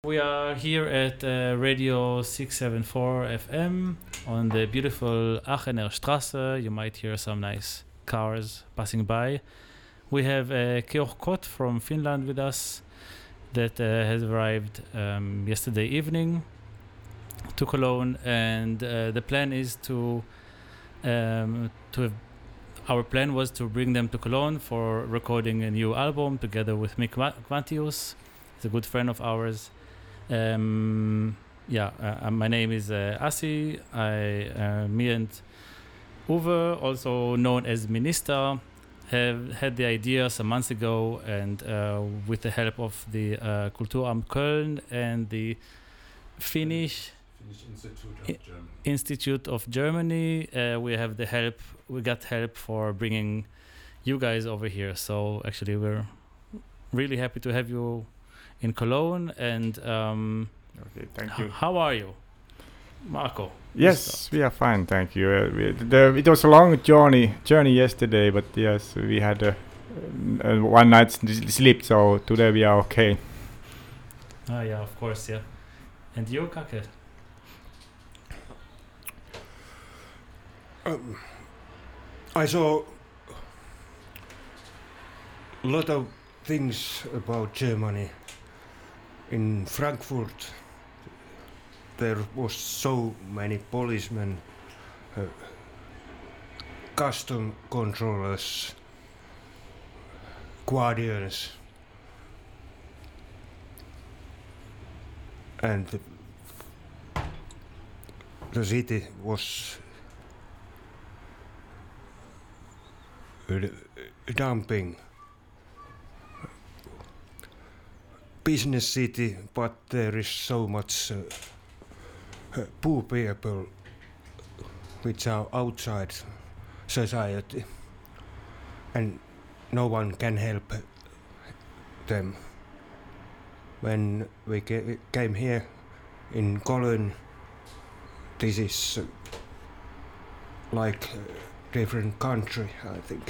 We are here at Radio 674 FM on the beautiful Aachener Straße. You might hear some nice cars passing by. We have Georg Kot from Finland with us that has arrived yesterday evening to Cologne, and the plan is our plan was to bring them to Cologne for recording a new album together with Mick Quantius. He's a good friend of ours. My name is Asi. Me and Uwe, also known as Minister, have had the idea some months ago, and with the help of the Kulturamt Köln and the Finnish Institute of Germany, we got help for bringing you guys over here. So actually, we're really happy to have you in Cologne. And okay, thank you. How are you, Marco? Yes, we are fine, thank you. It was a long journey yesterday, but yes, we had a one night's sleep, so today we are okay. Yeah, of course, yeah. And you, Kake? I saw a lot of things about Germany. In Frankfurt, there was so many policemen, custom controllers, guardians, and the city was dumping. Business city, but there is so much poor people which are outside society, and no one can help them. When we came here in Cologne, this is like a different country, I think.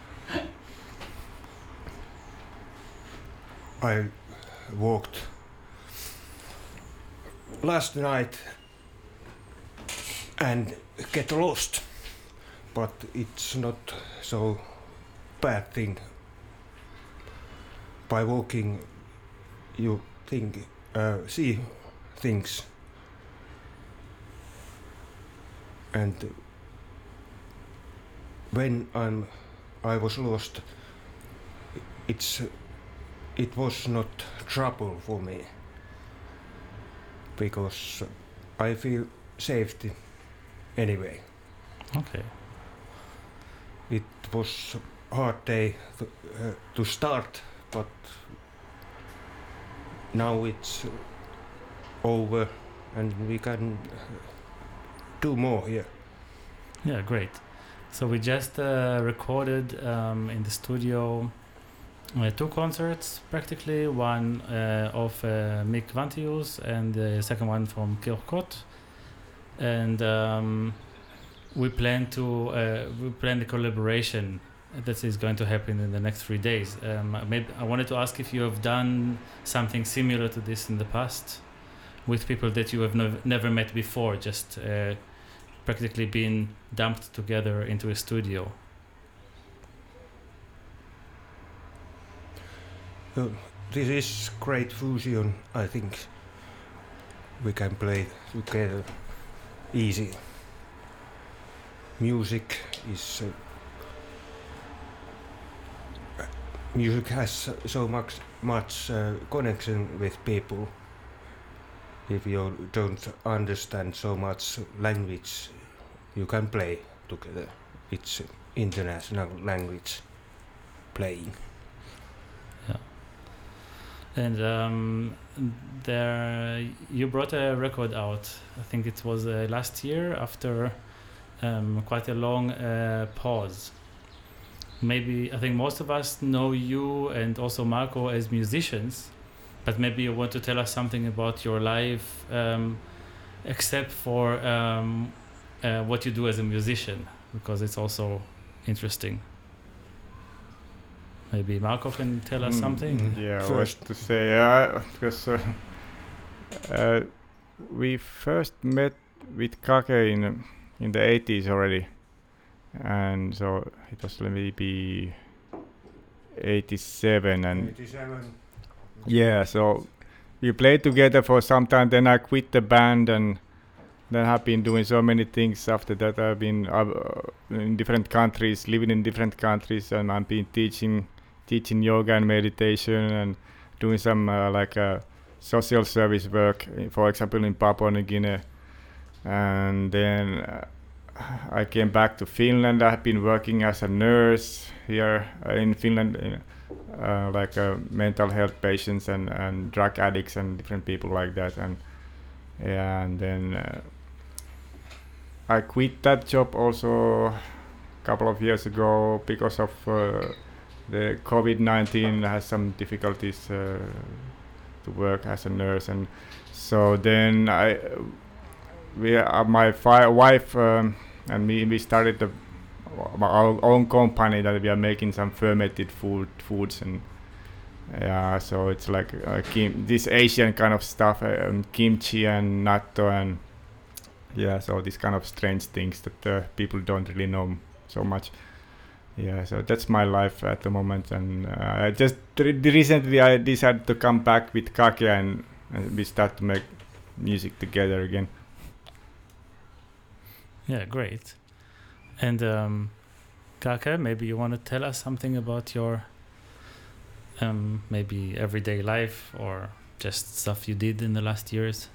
I walked last night and get lost, but it's not so bad thing. By walking you see things, and when I was lost, it was not trouble for me, because I feel safety anyway. Okay. It was a hard day to start, but now it's over and we can do more here. Yeah, great. So we just recorded in the studio 2 concerts, practically. One of Mick Quantius and the second one from Georg Kot. And we plan the collaboration that is going to happen in the next 3 days. Maybe I wanted to ask if you have done something similar to this in the past with people that you have never met before, just practically being dumped together into a studio. This is great fusion. I think we can play together easy. Music has so much connection with people. If you don't understand so much language, you can play together. It's international language playing. And you brought a record out. I think it was last year after quite a long pause. Maybe I think most of us know you and also Marco as musicians, but maybe you want to tell us something about your life, except for what you do as a musician, because it's also interesting. Maybe Marco can tell us something. Yeah, First what to say? Because We first met with Kake in the 80s already, and so it was maybe 87 and 87. yeah, so we played together for some time. Then I quit the band, and then I've been doing so many things after that. I've been in different countries, living in different countries, and I've been teaching yoga and meditation, and doing some social service work, for example, in Papua New Guinea. And then I came back to Finland. I've been working as a nurse here in Finland, mental health patients and drug addicts and different people like that. And yeah, and then I quit that job also a couple of years ago because of the COVID-19. Has some difficulties to work as a nurse, and so then my wife and me, we started our own company that we are making some fermented foods, and yeah, so it's like this Asian kind of stuff, kimchi and natto, and yeah, so these kind of strange things that people don't really know so much. Yeah, so that's my life at the moment, and I just recently I decided to come back with Kake, and we start to make music together again. Yeah, great. And Kake, maybe you want to tell us something about your maybe everyday life or just stuff you did in the last years?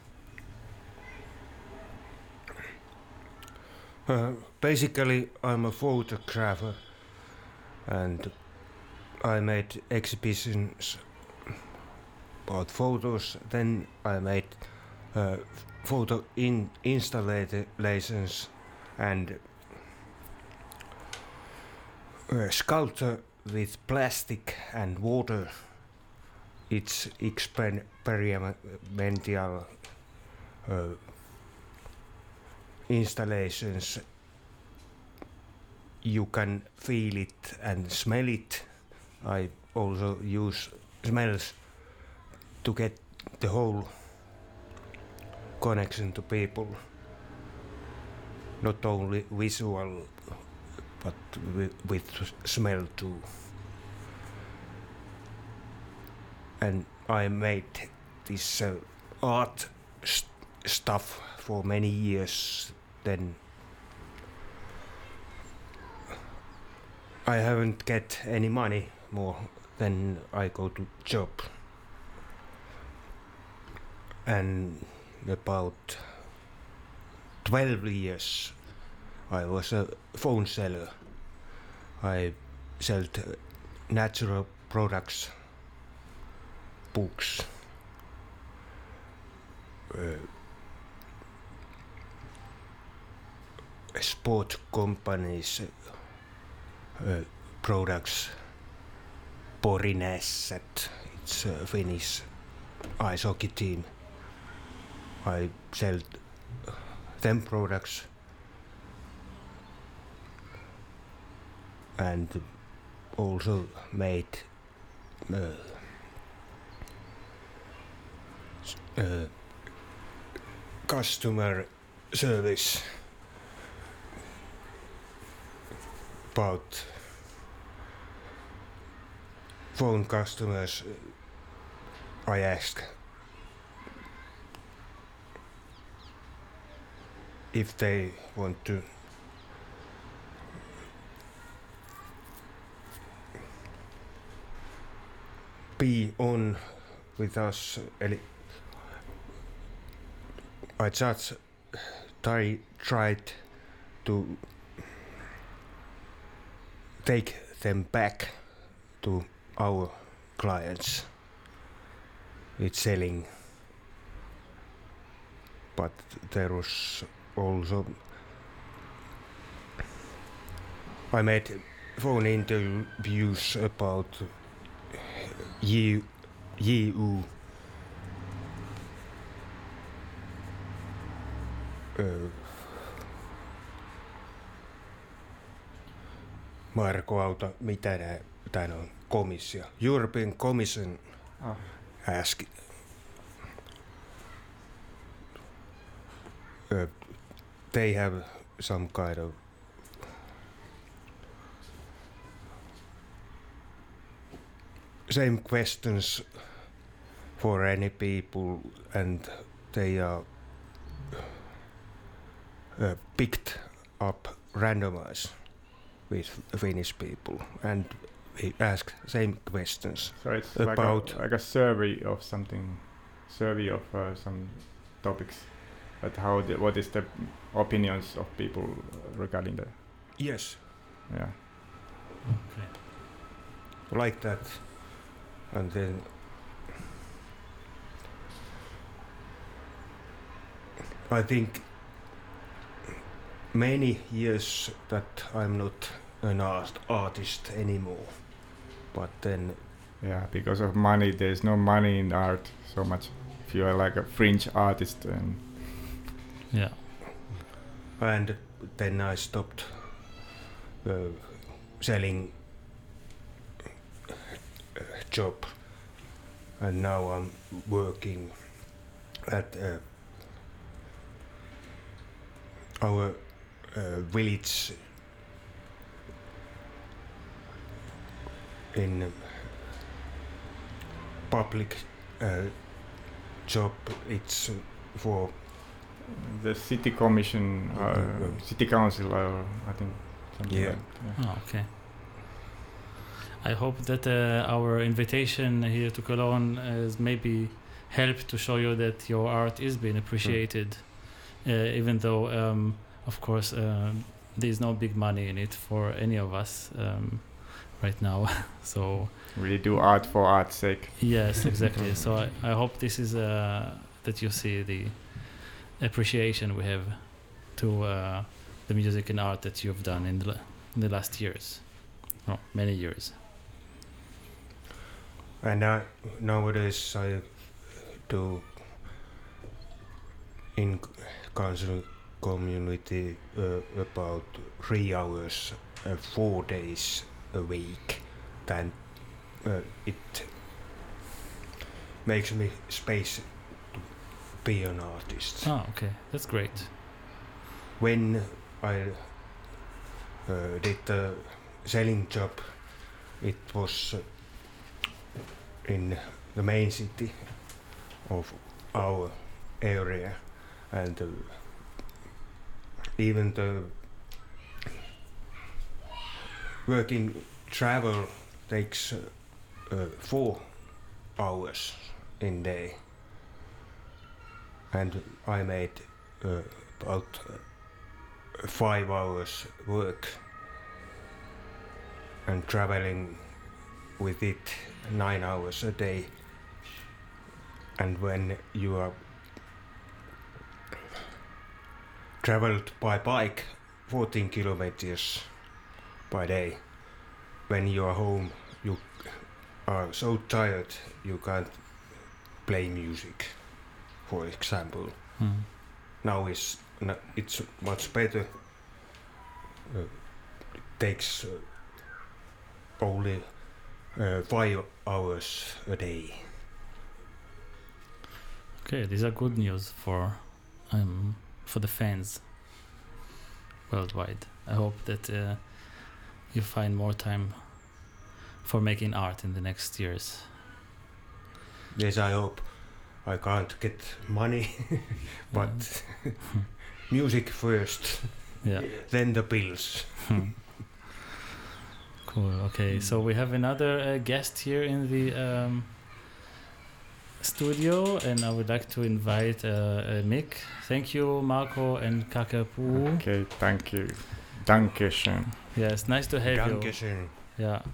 Basically, I'm a photographer, and I made exhibitions about photos. Then I made photo installations and sculpture with plastic and water. It's experimental installations. You can feel it and smell it. I also use smells to get the whole connection to people, not only visual but with smell too. And I made this art stuff for many years. Then I haven't get any money more. Then I go to job, and about 12 years I was a phone seller. I sold natural products, books, sport companies, products. Porinäset, it's a Finnish ice hockey team. I sell them products, and also made customer service about phone customers. I ask if they want to be on with us. I just tried to take them back to our clients with selling, but there was also I made phone interviews about EU Marko, auta, mitä tää on? Komissio. European Commission asked they have some kind of same questions for any people, and they are picked up randomized with Finnish people, and we ask same questions. So it's About- like a survey of something, some topics. But what is the opinions of people regarding that? Yes, Yeah. Okay. like that, and then I think many years that I'm not an artist anymore, but then Yeah, because of money, there's no money in art so much. If you are like a fringe artist, and Yeah. and then I stopped selling job, and now I'm working at our village in public job. It's for the city commission, city council, I think. Something Yeah. like that, Oh, okay. I hope that our invitation here to Cologne has maybe helped to show you that your art is being appreciated, even though, of course, there's no big money in it for any of us right now. So We do art for art's sake. yes, exactly. So I hope this is that you see the appreciation we have to the music and art that you've done in the last years, many years. And nowadays I do in council community about 3 hours, 4 days a week. Then it makes me space to be an artist. Oh, okay, that's great. When I did the selling job, it was in the main city of our area, and even the working travel takes 4 hours in day, and I made about 5 hours work, and traveling with it 9 hours a day. And when you are traveled by bike 14 kilometers by day, when you are home you are so tired you can't play music, for example. Now it's much better. It takes only 5 hours a day. Okay, these are good news for the fans worldwide. I hope that you find more time for making art in the next years. Yes, I hope. I can't get money, but music first, Yeah. then the bills. Cool. Okay, so we have another guest here in the studio, and I would like to invite Mick. Thank you, Marco and Kakapu. Okay, thank you. Dankeschön. Yes, nice to have you. Dankeschön. Yeah.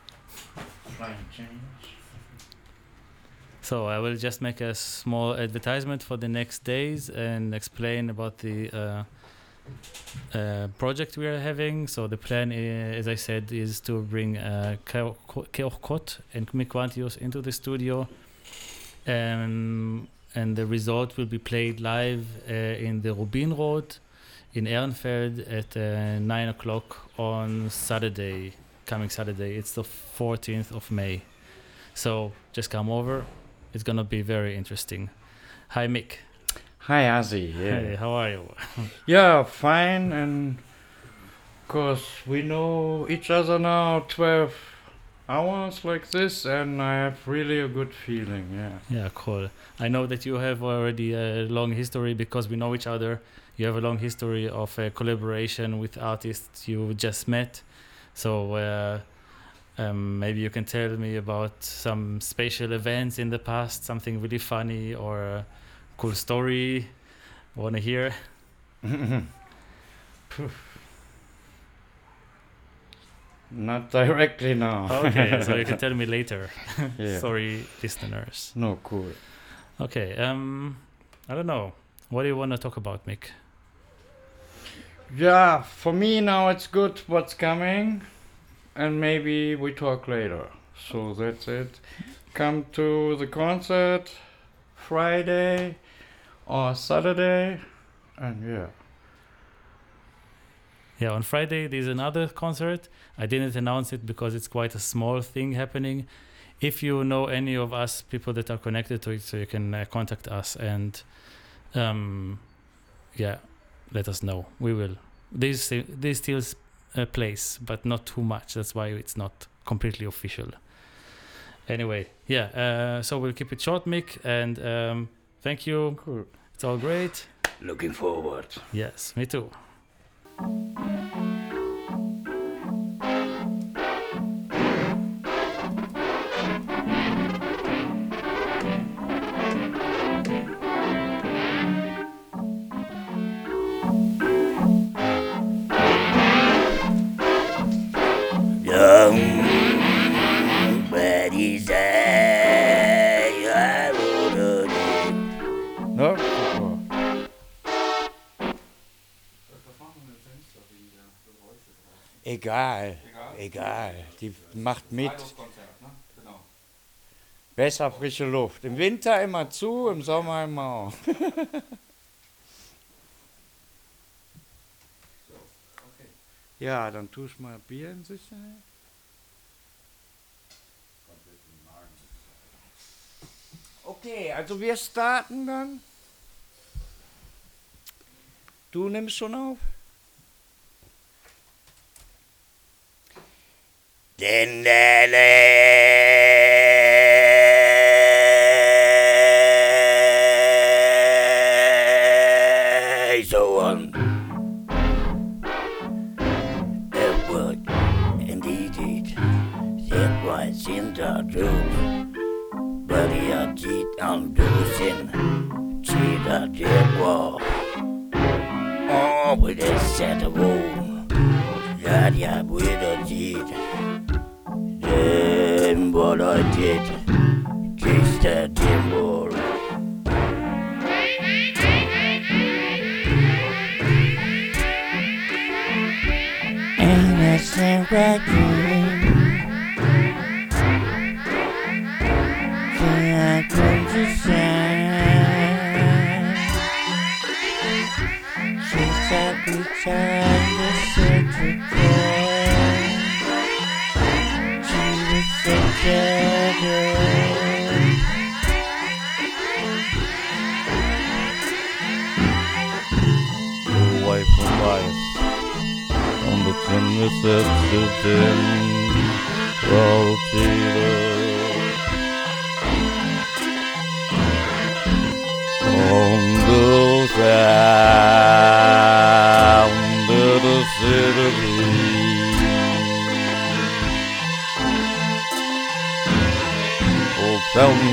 So I will just make a small advertisement for the next days and explain about the project we are having. So the plan, as I said, is to bring Georg Kott and Mick Vantius into the studio, and the result will be played live in the Rubinroth in Ehrenfeld at 9 o'clock on Saturday, coming Saturday. It's the 14th of May. So just come over. It's gonna be very interesting. Hi, Mick. Hi, Ozzy. Yeah. Hey, how are you? Yeah, fine. And because we know each other now 12 hours like this, and I have really a good feeling. Yeah. Yeah, cool. I know that you have already a long history because we know each other. You have a long history of collaboration with artists you just met. So maybe you can tell me about some special events in the past, something really funny or a cool story. Want to hear? Not directly now. Okay, so you can tell me later. Yeah. Sorry, listeners. No, cool. Okay, I don't know. What do you want to talk about, Mick? Yeah, for me now it's good what's coming, and maybe we talk later. So that's it. Come to the concert Friday or Saturday, and yeah. Yeah, on Friday there's another concert. I didn't announce it because it's quite a small thing happening. If you know any of us, people that are connected to it, so you can contact us and yeah, let us know. We will. There's still a place, but not too much. That's why it's not completely official. Anyway, yeah. So we'll keep it short, Mick, and thank you. Cool. It's all great. Looking forward. Yes, me too. No? Super. Egal. Die macht mit. Besser frische Luft. Im Winter immer zu, im Sommer immer auf. Ja, dann tue ich mal Bier in Sicherheit. Okay, also wir starten dann. Du nimmst schon auf? So on. Edward indeed it. That was in the truth. But he had it on losing. Cheetah did war. Oh, with a set of wound. That ya with a deed. Then what I did. Just a dimble. Innocent reckoning. I come to shine. She said we turned the city cold. She was such a girl. Away from life. On the tin reception. Roll on the sound of the city. Oh, tell me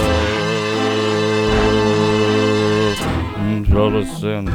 bird, try to sin.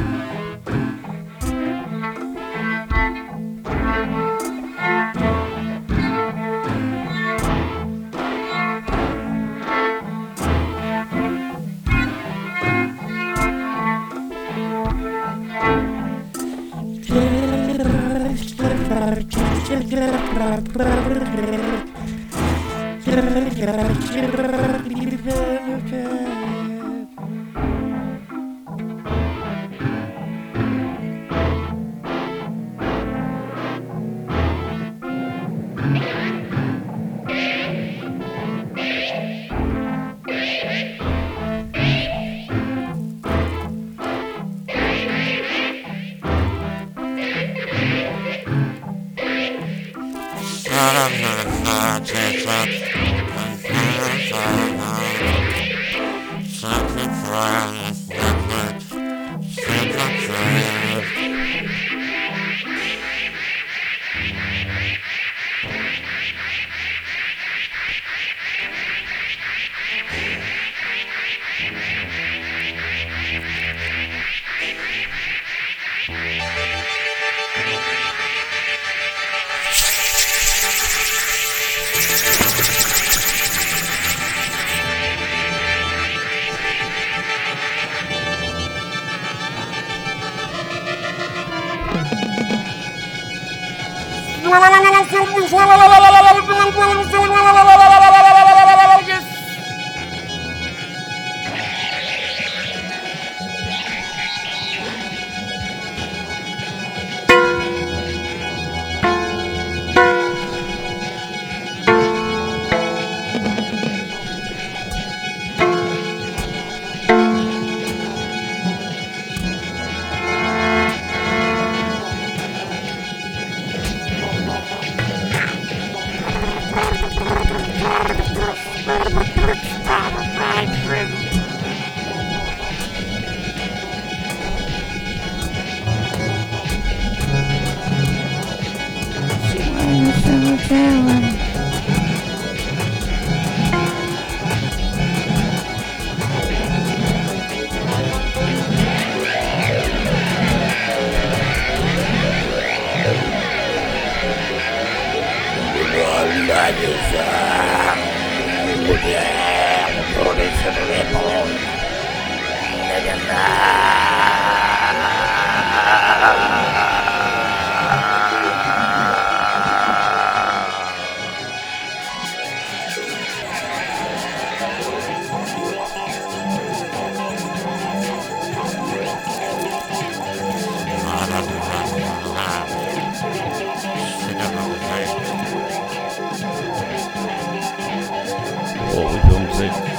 What we don't say.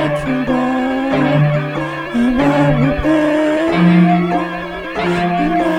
And I will pay.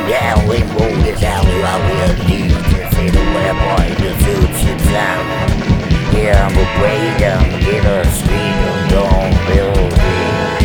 down and roll this alley. I will leave to see the weapon in the future time. Yeah, I'm afraid I'm get a street of dawn building.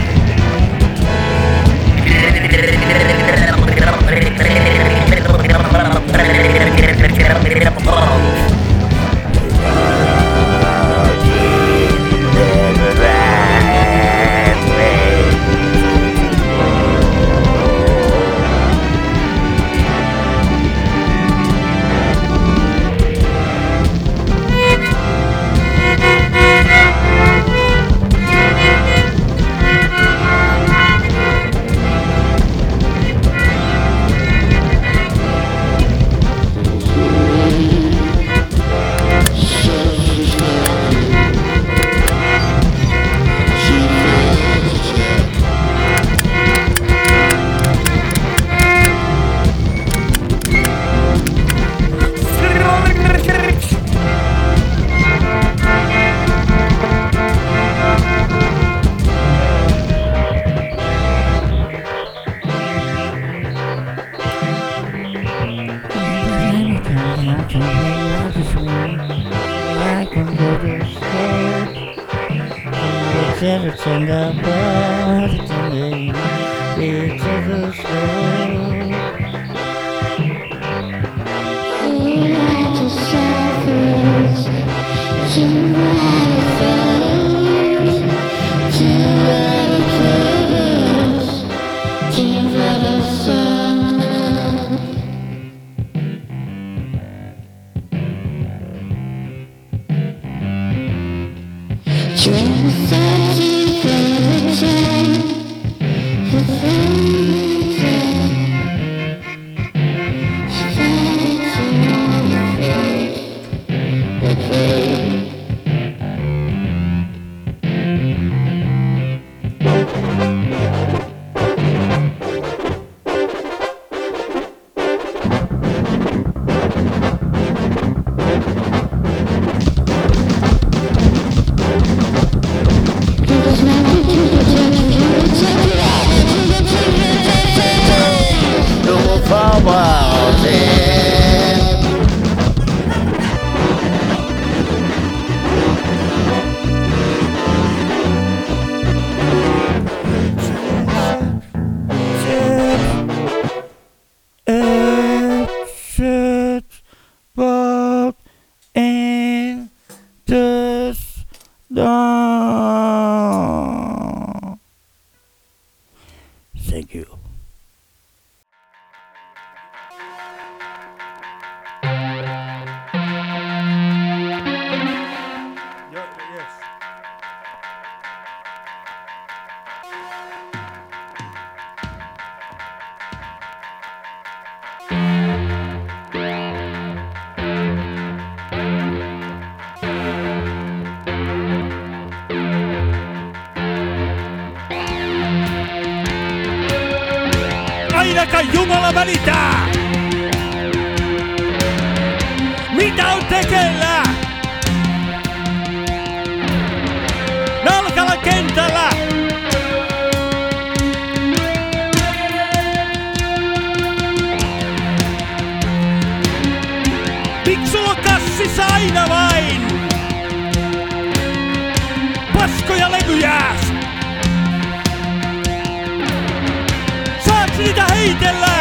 Thank you. Ainakaan Jumala välittää! Mitä on tekeillä? Nalkalan kentällä! Miksi sulla on kassissa aina vain paskoja levyjä? Saaks niitä heitellä?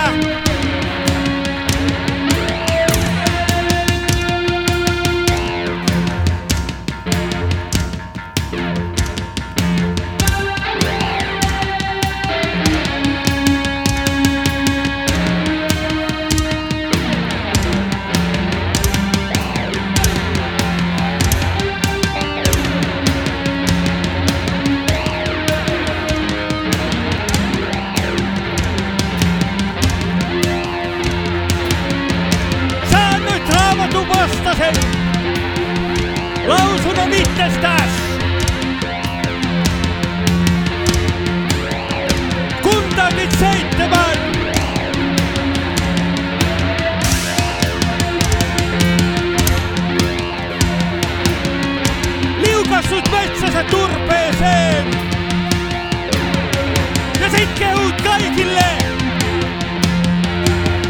Vastasen lausunnon itsestäs. Kun täytit 7. Liukassut metsässä turpeeseen. Ja sit kehut kaikille.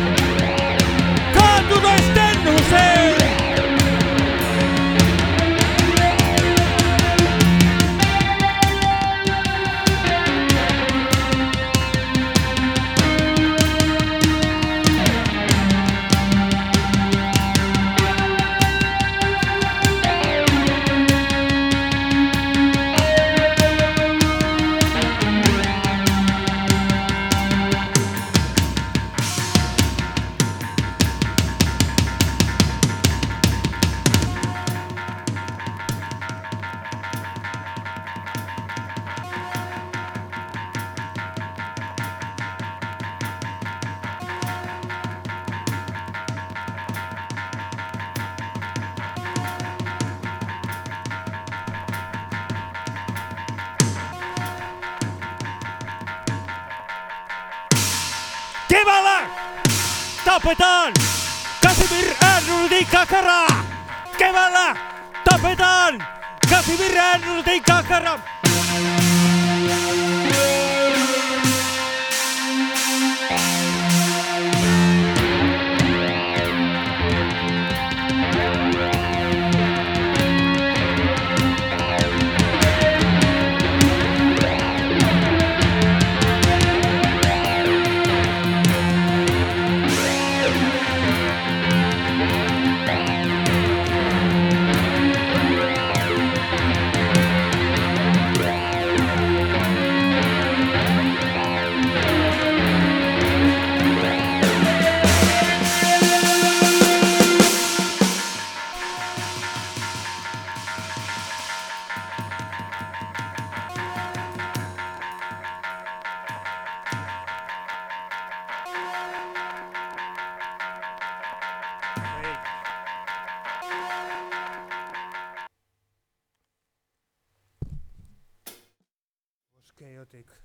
Keväällä tapetaan Casimir Ehrnroothin kakara! Keväällä tapetaan Casimir Ehrnroothin kakara! Chaotic.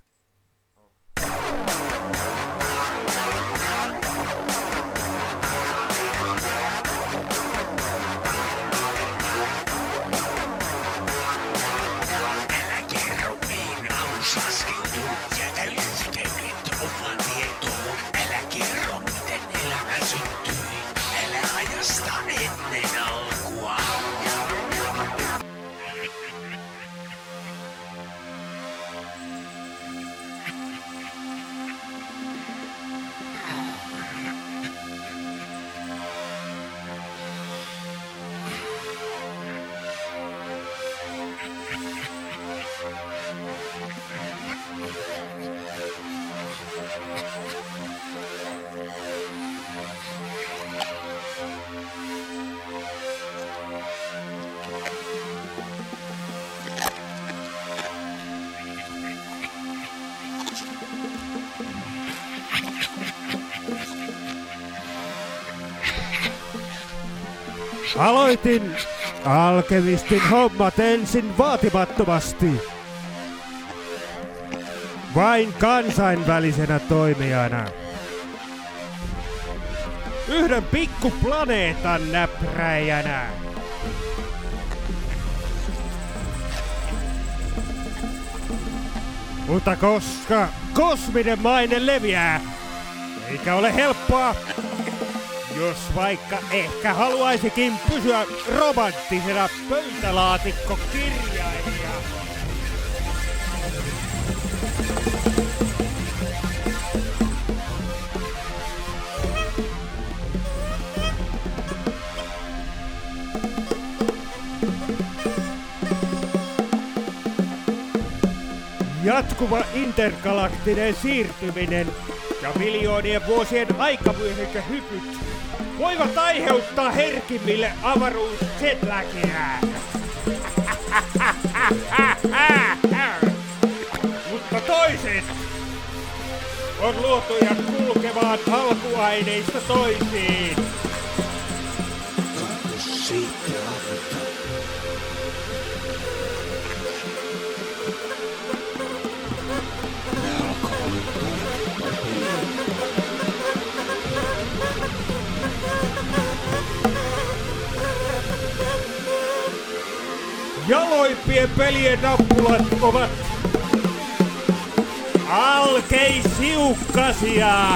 Aloitin alkemistin hommat ensin vaatimattomasti. Vain kansainvälisenä toimijana. Yhden pikkuplaneetan näpräjänä. Mutta koska kosminen maine leviää, eikä ole helppoa, jos vaikka ehkä haluaisikin pysyä romanttisena pöytälaatikkokirjailija. Jatkuva intergalaktinen siirtyminen ja miljoonien vuosien aikavyöhykehypyt voivat aiheuttaa herkimmille avaruusjetlagia. Mutta toiset on luotuja kulkemaan alkuaineista toisiin. Jaloimpien pelien nappulat ovat alkeisiukkasia.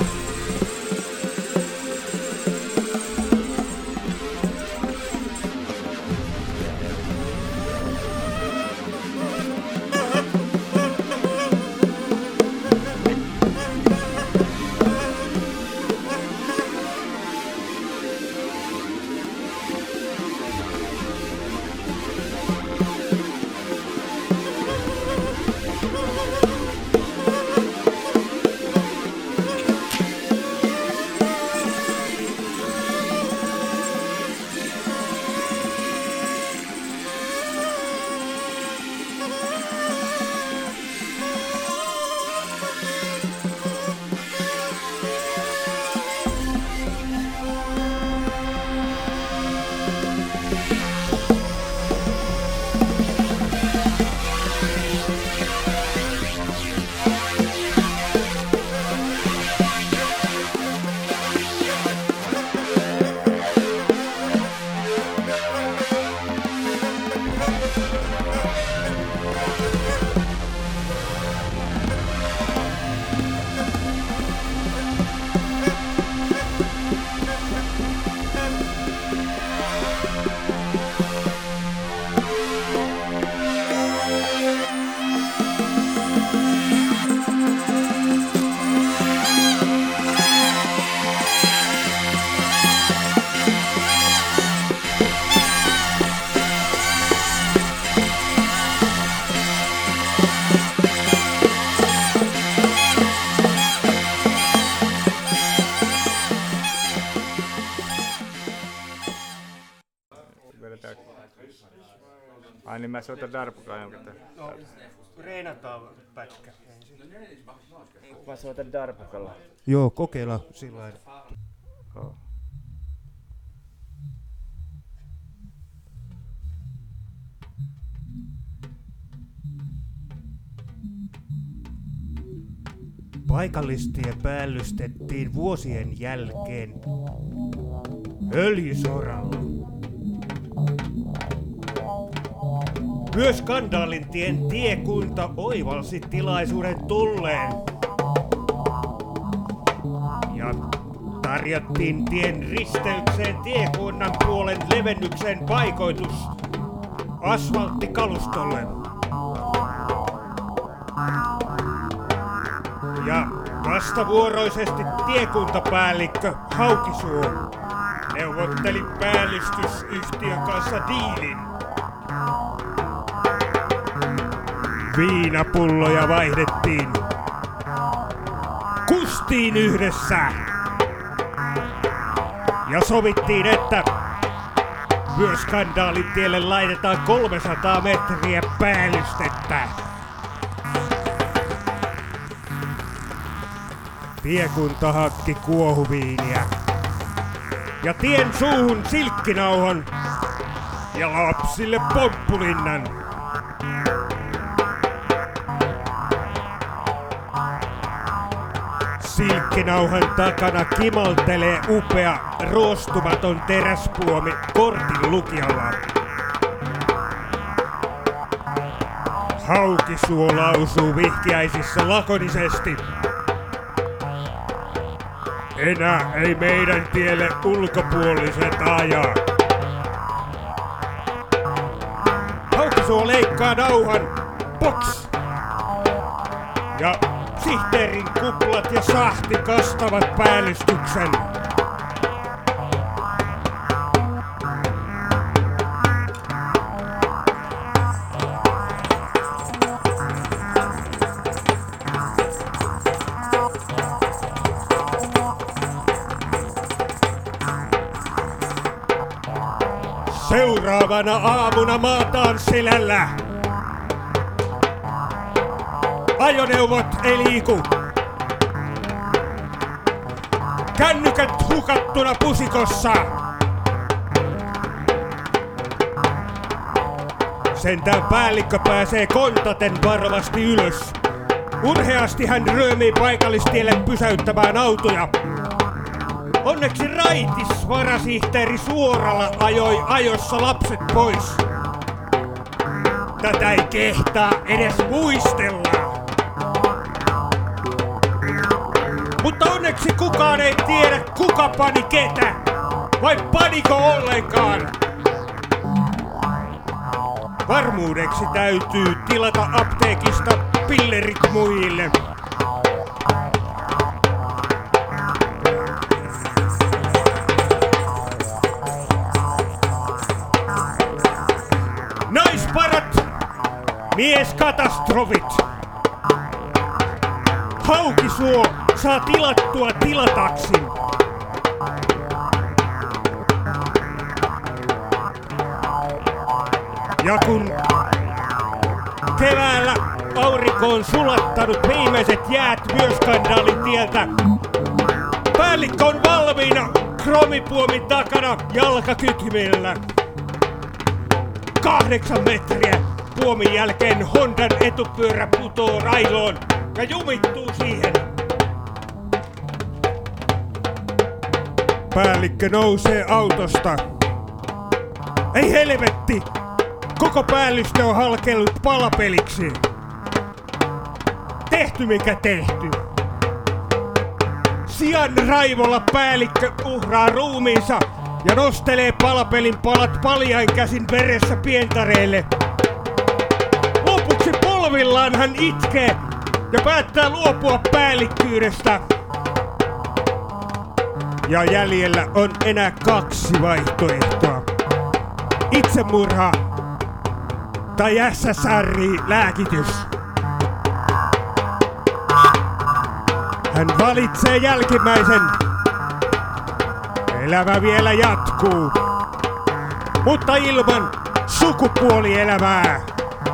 Ai niin mä soitan darbukaa jonkin. No, reenataan pätkä ensin. Mä soitan darbukalla. Joo, kokeillaan sillain. Oh. Paikallistie päällystettiin vuosien jälkeen öljysoralla. Myös Skandaalintien tiekunta oivalsi tilaisuuden tulleen ja tarjottiin tien risteykseen tiekunnan puolen levennyksen paikoitus asfalttikalustolle. Ja vastavuoroisesti tiekuntapäällikkö Haukisuo neuvotteli päällystysyhtiön kanssa diilin. Viinapulloja vaihdettiin. Kustiin yhdessä. Ja sovittiin, että myös Skandaalitielle laitetaan 300 metriä päällystettä. Tiekunta hakki kuohuviiniä ja tien suuhun silkkinauhan ja lapsille pomppulinnan. Silkkinauhan takana kimaltelee upea roostumaton teräspuomi kortin lukijalla. Haukisuo lausuu vihkiäisissä lakonisesti. Enää ei meidän tielle ulkopuoliset ajaa. Haukisuo leikkaa nauhan. Box! Ja sihteerin kuplat ja sahti kastavat päällystyksen. Seuraavana aamuna maataan selällä. Ajoneuvot ei liiku. Kännykät hukattuna pusikossa. Sentään päällikkö pääsee kontaten varovasti ylös. Urheasti hän ryömii paikallistielle pysäyttämään autoja. Onneksi raitis varasihteeri Suoralla ajoi ajossa lapset pois. Tätä ei kehtaa edes muistella. Mutta onneksi kukaan ei tiedä, kuka pani ketä, vai paniko ollenkaan. Varmuudeksi täytyy tilata apteekista pillerit muille. Naisparat, mieskatastrofit. Haukisuo saa tilattua tilataksin. Ja kun keväällä aurinko on sulattanut viimeiset jäät myös Skandaalitieltä, päällikkö on valmiina kromipuomin takana jalkakyttimellä. 8 metriä puomin jälkeen Hondan etupyörä putoo railoon ja jumittuu siihen. Päällikkö nousee autosta. Ei helvetti! Koko päällystö on halkeillut palapeliksi. Tehty mikä tehty. Sian raivolla päällikkö uhraa ruumiinsa ja nostelee palapelin palat paljain käsin veressä pientareille. Lopuksi polvillaan hän itkee ja päättää luopua päällikkyydestä. Ja jäljellä on enää 2 vaihtoehtoa. Itsemurha tai SSRI-lääkitys. Hän valitsee jälkimmäisen. Elämä vielä jatkuu, mutta ilman sukupuolielämää.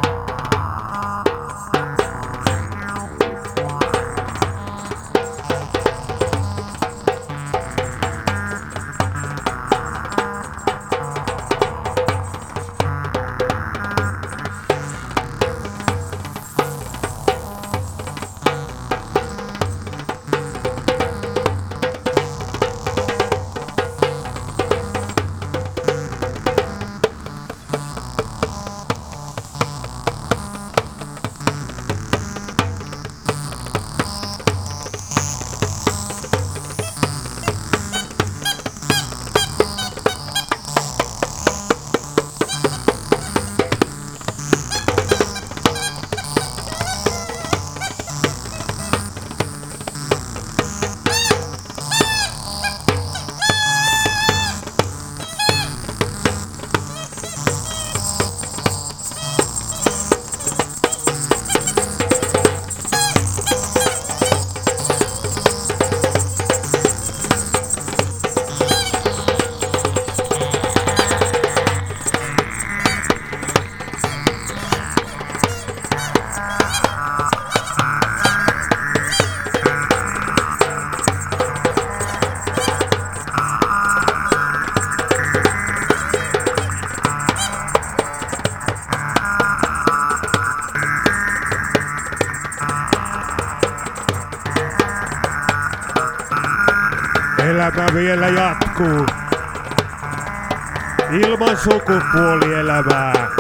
Elämä vielä jatkuu. Ilman sukupuolielämää.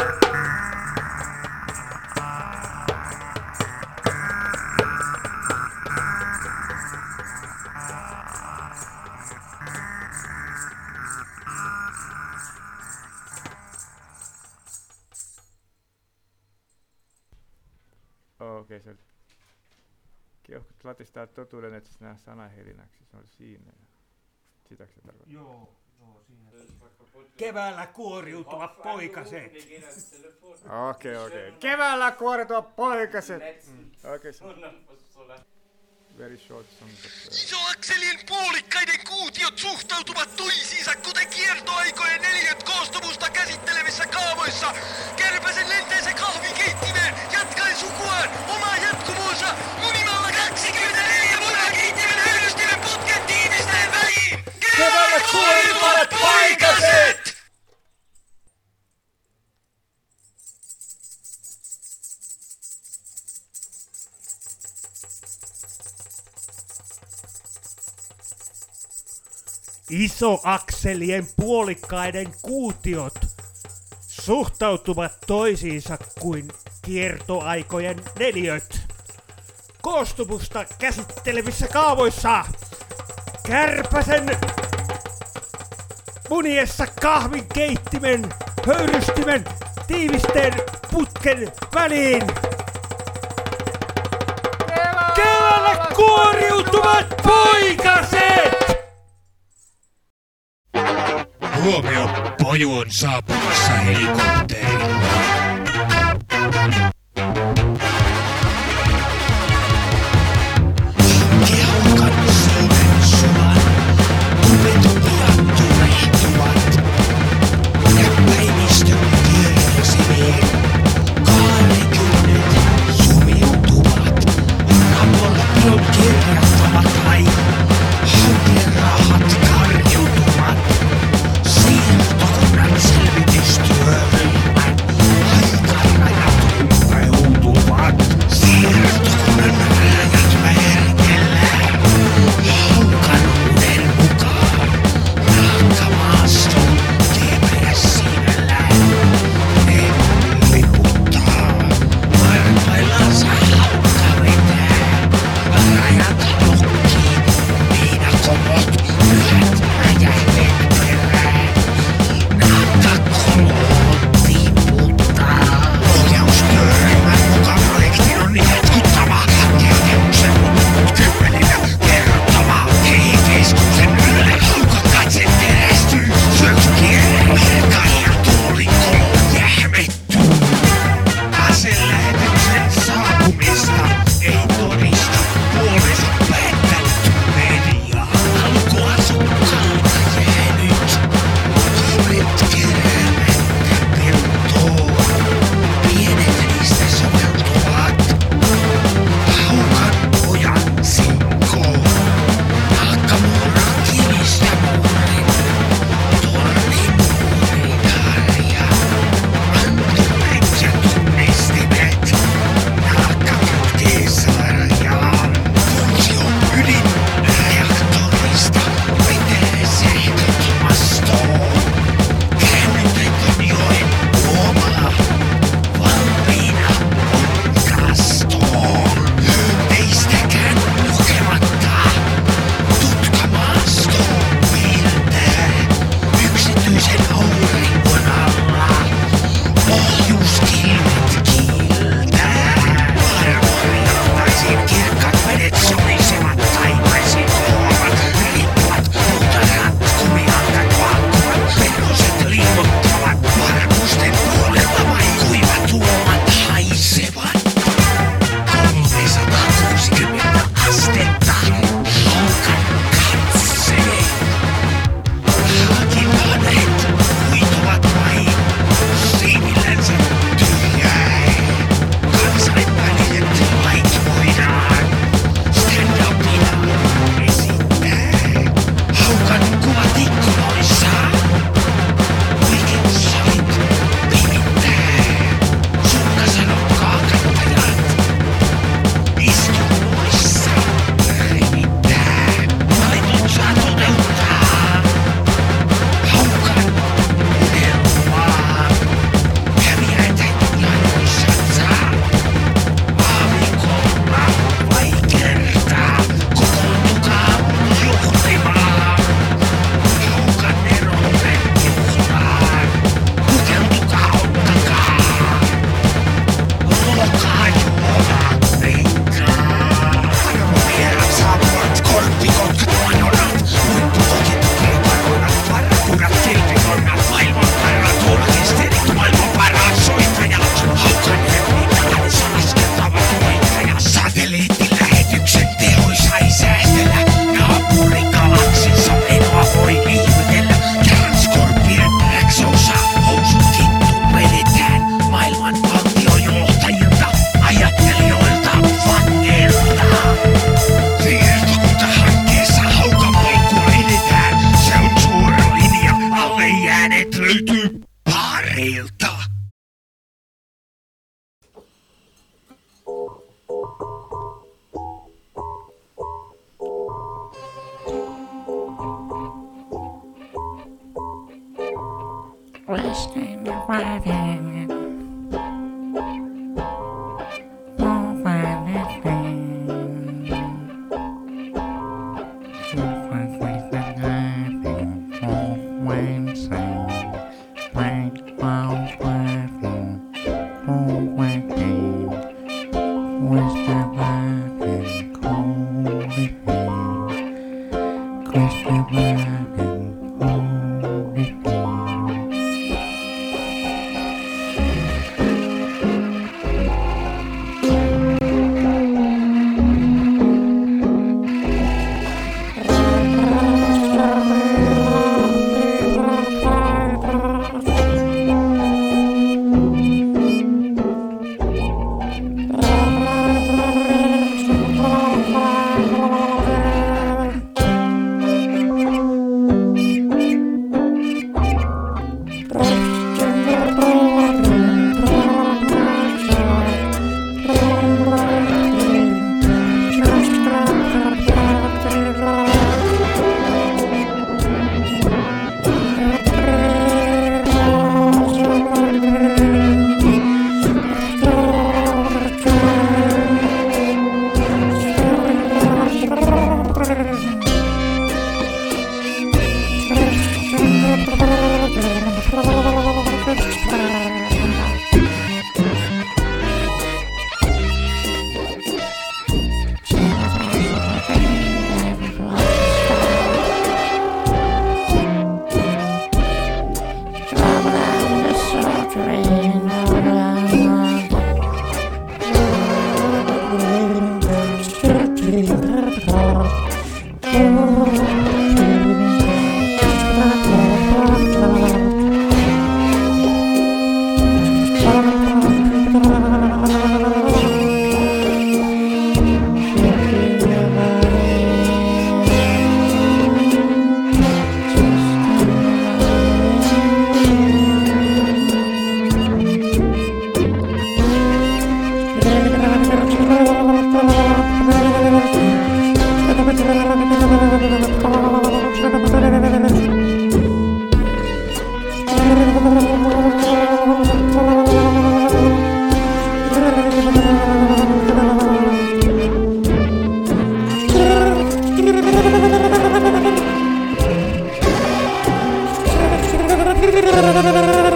Okei, se oli. Keuhkot latistaa totuuden, että nämä sanahelinäksi. Se oli siinä. Sitäkö se tarkoittaa? Joo, siinä. Keväällä kuoriutuvat poikaset. Okei. Keväällä kuoriutuvat poikaset. Okei. Very short song. Isoakselien puolikkaiden kuutiot suhtautuvat toisiinsa, kuten kiertoaikojen neliöt koostumusta käsittelevissä kaavoissa. Kärpäsen lenteensä kahvikeittimeen, jatkaen sukuaan, omaa jatkuvuunsa, munimalla 24 munakeittimen höyrystimen putken tiivistäen väliin. Keväällä kuoriutuvat poikaset! Isoakselien puolikkaiden kuutiot suhtautuvat toisiinsa kuin kiertoaikojen neliöt. Koostumusta käsittelevissä kaavoissa kärpäsen muniessa kahvin keittimen, höyrystimen, tiivisteen putken väliin. Keväällä kuoriutuvat poikaset! Huomio, Poju on saapumassa helikopterilla. Keuhkan siiven sulan, tuvetupia turehtuvat. Ja päivistön kirjasivien kaalekynet sumiutuvat. Raportion kirjattavat lait, hankerahat karjutuvat. Siirtokunnan selvitystyöryhmän aikarajat löytyy baareilta. Listening to writing. Oh, anything. Thank you.